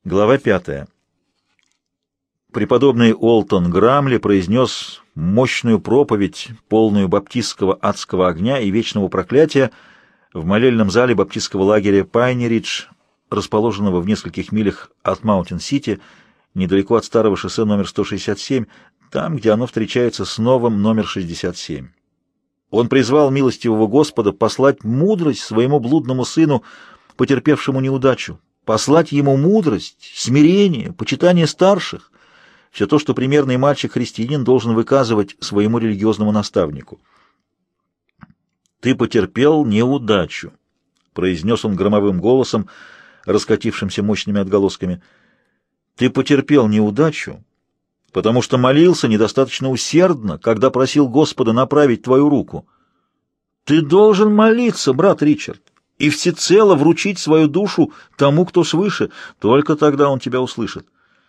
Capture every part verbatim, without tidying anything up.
Глава пятая. Преподобный Уолтон Грамли произнес мощную проповедь, полную баптистского адского огня и вечного проклятия, в молельном зале баптистского лагеря Пайни-Ридж, расположенного в нескольких милях от Маунтин-Сити, недалеко от старого шоссе номер сто шестьдесят семь, там, где оно встречается с новым номер шестьдесят семь. Он призвал милостивого Господа послать мудрость своему блудному сыну, потерпевшему неудачу, послать ему мудрость, смирение, почитание старших, все то, что примерный мальчик-христианин должен выказывать своему религиозному наставнику. «Ты потерпел неудачу», — произнес он громовым голосом, раскатившимся мощными отголосками. «Ты потерпел неудачу, потому что молился недостаточно усердно, когда просил Господа направить твою руку. Ты должен молиться, брат Ричард, и всецело вручить свою душу тому, кто свыше, только тогда он тебя услышит».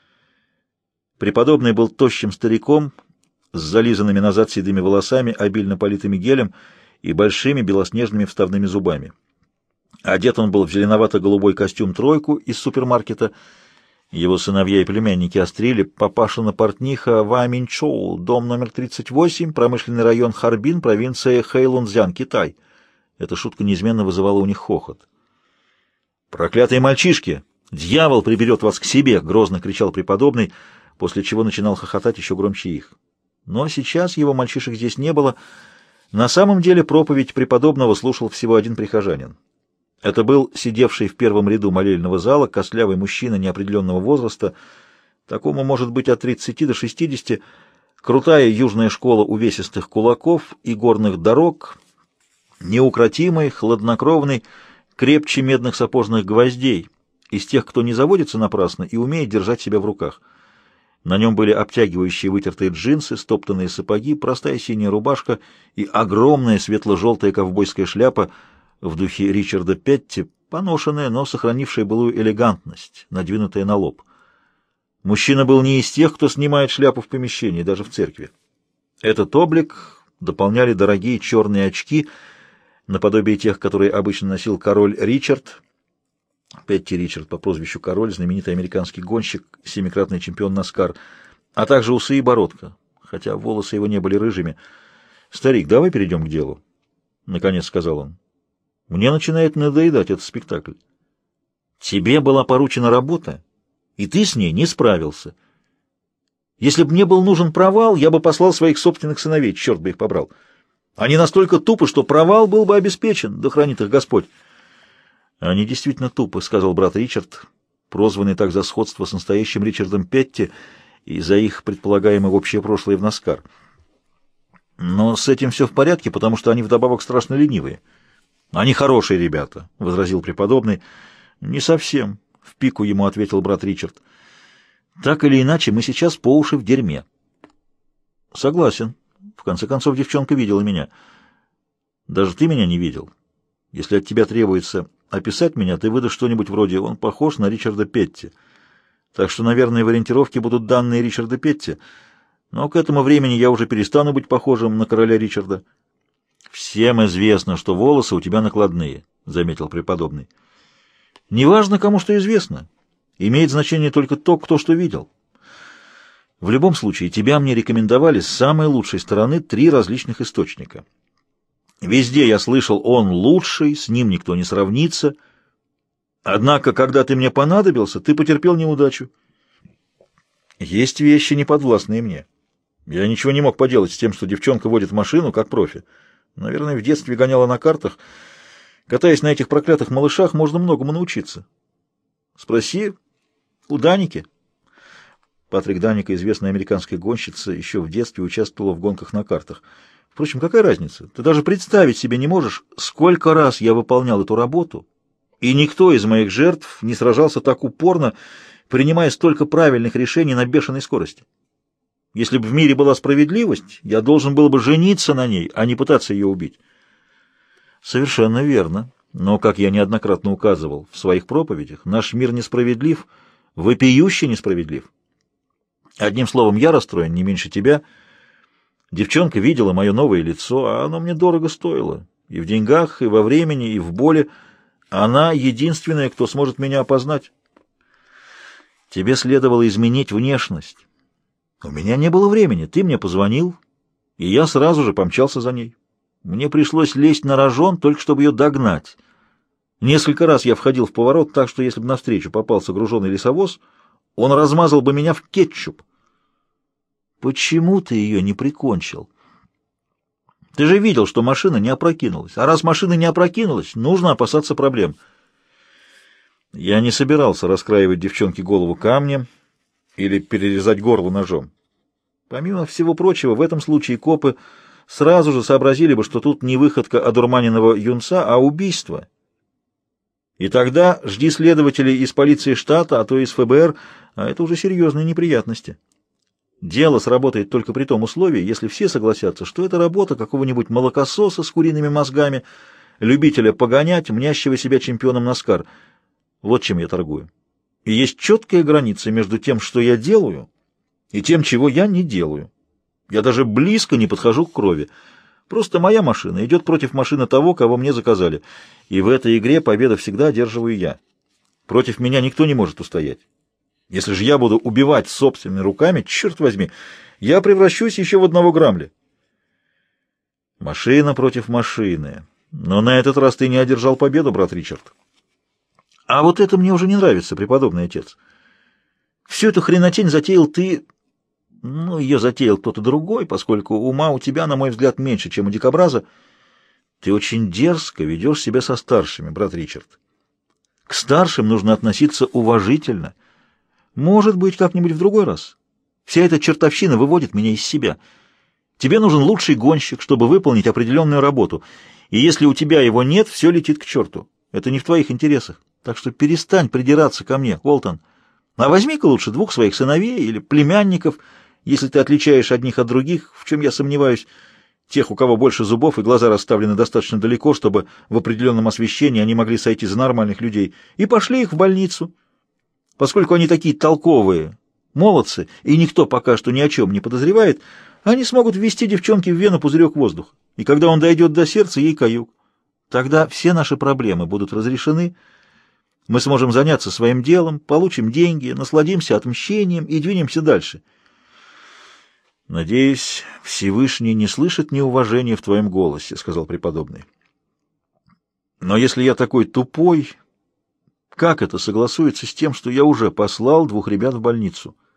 Преподобный был тощим стариком с зализанными назад седыми волосами, обильно политыми гелем и большими белоснежными вставными зубами. Одет он был в зеленовато-голубой костюм-тройку из супермаркета. Его сыновья и племянники острили: папашина портниха Ваминчоу, дом номер тридцать восемь, промышленный район Харбин, провинция Хэйлунцзян, Китай. Эта шутка неизменно вызывала у них хохот. «Проклятые мальчишки! Дьявол приберет вас к себе!» — грозно кричал преподобный, после чего начинал хохотать еще громче их. Но сейчас его мальчишек здесь не было. На самом деле проповедь преподобного слушал всего один прихожанин. Это был сидевший в первом ряду молельного зала костлявый мужчина неопределенного возраста, такому может быть от тридцати до шестидесяти, крутая южная школа увесистых кулаков и горных дорог, неукротимый, хладнокровный, крепче медных сапожных гвоздей, из тех, кто не заводится напрасно и умеет держать себя в руках. На нем были обтягивающие вытертые джинсы, стоптанные сапоги, простая синяя рубашка и огромная светло-желтая ковбойская шляпа в духе Ричарда Петти, поношенная, но сохранившая былую элегантность, надвинутая на лоб. Мужчина был не из тех, кто снимает шляпу в помещении, даже в церкви. Этот облик дополняли дорогие черные очки, наподобие тех, которые обычно носил король Ричард. Петти Ричард по прозвищу Король, знаменитый американский гонщик, семикратный чемпион Наскар, а также усы и бородка, хотя волосы его не были рыжими. «Старик, давай перейдем к делу», — наконец сказал он. «Мне начинает надоедать этот спектакль. Тебе была поручена работа, и ты с ней не справился. Если бы мне был нужен провал, я бы послал своих собственных сыновей, черт бы их побрал. Они настолько тупы, что провал был бы обеспечен, да хранит их Господь». «Они действительно тупы», — сказал брат Ричард, прозванный так за сходство с настоящим Ричардом Петти и за их предполагаемое общее прошлое в Наскар. «Но с этим все в порядке, потому что они вдобавок страшно ленивые». «Они хорошие ребята», — возразил преподобный. «Не совсем», — в пику ему ответил брат Ричард. «Так или иначе, мы сейчас по уши в дерьме». «Согласен. В конце концов, девчонка видела меня». «Даже ты меня не видел. Если от тебя требуется описать меня, ты выдашь что-нибудь вроде «он похож на Ричарда Петти». Так что, наверное, в ориентировке будут данные Ричарда Петти, но к этому времени я уже перестану быть похожим на короля Ричарда». «Всем известно, что волосы у тебя накладные», — заметил преподобный. «Неважно, кому что известно. Имеет значение только то, кто что видел. В любом случае, тебя мне рекомендовали с самой лучшей стороны три различных источника. Везде я слышал, он лучший, с ним никто не сравнится. Однако, когда ты мне понадобился, ты потерпел неудачу. Есть вещи, неподвластные мне. Я ничего не мог поделать с тем, что девчонка водит машину, как профи. Наверное, в детстве гоняла на картах. Катаясь на этих проклятых малышах, можно многому научиться. Спроси у Даники». Патрик Даника, известная американская гонщица, еще в детстве участвовала в гонках на картах. Впрочем, какая разница? Ты даже представить себе не можешь, сколько раз я выполнял эту работу, и никто из моих жертв не сражался так упорно, принимая столько правильных решений на бешеной скорости. Если бы в мире была справедливость, я должен был бы жениться на ней, а не пытаться ее убить. Совершенно верно. Но, как я неоднократно указывал в своих проповедях, наш мир несправедлив, вопиюще несправедлив. Одним словом, я расстроен не меньше тебя. Девчонка видела мое новое лицо, а оно мне дорого стоило. И в деньгах, и во времени, и в боли. Она единственная, кто сможет меня опознать. Тебе следовало изменить внешность. У меня не было времени. Ты мне позвонил, и я сразу же помчался за ней. Мне пришлось лезть на рожон, только чтобы ее догнать. Несколько раз я входил в поворот так, что если бы навстречу попался груженый лесовоз, он размазал бы меня в кетчуп. Почему ты ее не прикончил? Ты же видел, что машина не опрокинулась. А раз машина не опрокинулась, нужно опасаться проблем. Я не собирался раскраивать девчонке голову камнем или перерезать горло ножом. Помимо всего прочего, в этом случае копы сразу же сообразили бы, что тут не выходка одурманенного юнца, а убийство. И тогда жди следователей из полиции штата, а то из эф бэ эр, а это уже серьезные неприятности. Дело сработает только при том условии, если все согласятся, что это работа какого-нибудь молокососа с куриными мозгами, любителя погонять, мнящего себя чемпионом Наскар. Вот чем я торгую. И есть четкая граница между тем, что я делаю, и тем, чего я не делаю. Я даже близко не подхожу к крови. Просто моя машина идет против машины того, кого мне заказали. И в этой игре победу всегда одерживаю я. Против меня никто не может устоять. Если же я буду убивать собственными руками, черт возьми, я превращусь еще в одного Грамли. Машина против машины. Но на этот раз ты не одержал победу, брат Ричард. А вот это мне уже не нравится, преподобный отец. Всю эту хренотень затеял ты... Ну, ее затеял кто-то другой, поскольку ума у тебя, на мой взгляд, меньше, чем у дикобраза. Ты очень дерзко ведешь себя со старшими, брат Ричард. К старшим нужно относиться уважительно. Может быть, как-нибудь в другой раз. Вся эта чертовщина выводит меня из себя. Тебе нужен лучший гонщик, чтобы выполнить определенную работу. И если у тебя его нет, все летит к черту. Это не в твоих интересах. Так что перестань придираться ко мне, Уолтон. А возьми-ка лучше двух своих сыновей или племянников, если ты отличаешь одних от других, в чем я сомневаюсь, тех, у кого больше зубов и глаза расставлены достаточно далеко, чтобы в определенном освещении они могли сойти за нормальных людей, и пошли их в больницу. Поскольку они такие толковые, молодцы, и никто пока что ни о чем не подозревает, они смогут ввести девчонке в вену пузырек воздуха, и когда он дойдет до сердца, ей каюк. Тогда все наши проблемы будут разрешены, мы сможем заняться своим делом, получим деньги, насладимся отмщением и двинемся дальше. «Надеюсь, Всевышний не слышит неуважения в твоем голосе», — сказал преподобный. «Но если я такой тупой, как это согласуется с тем, что я уже послал двух ребят в больницу?»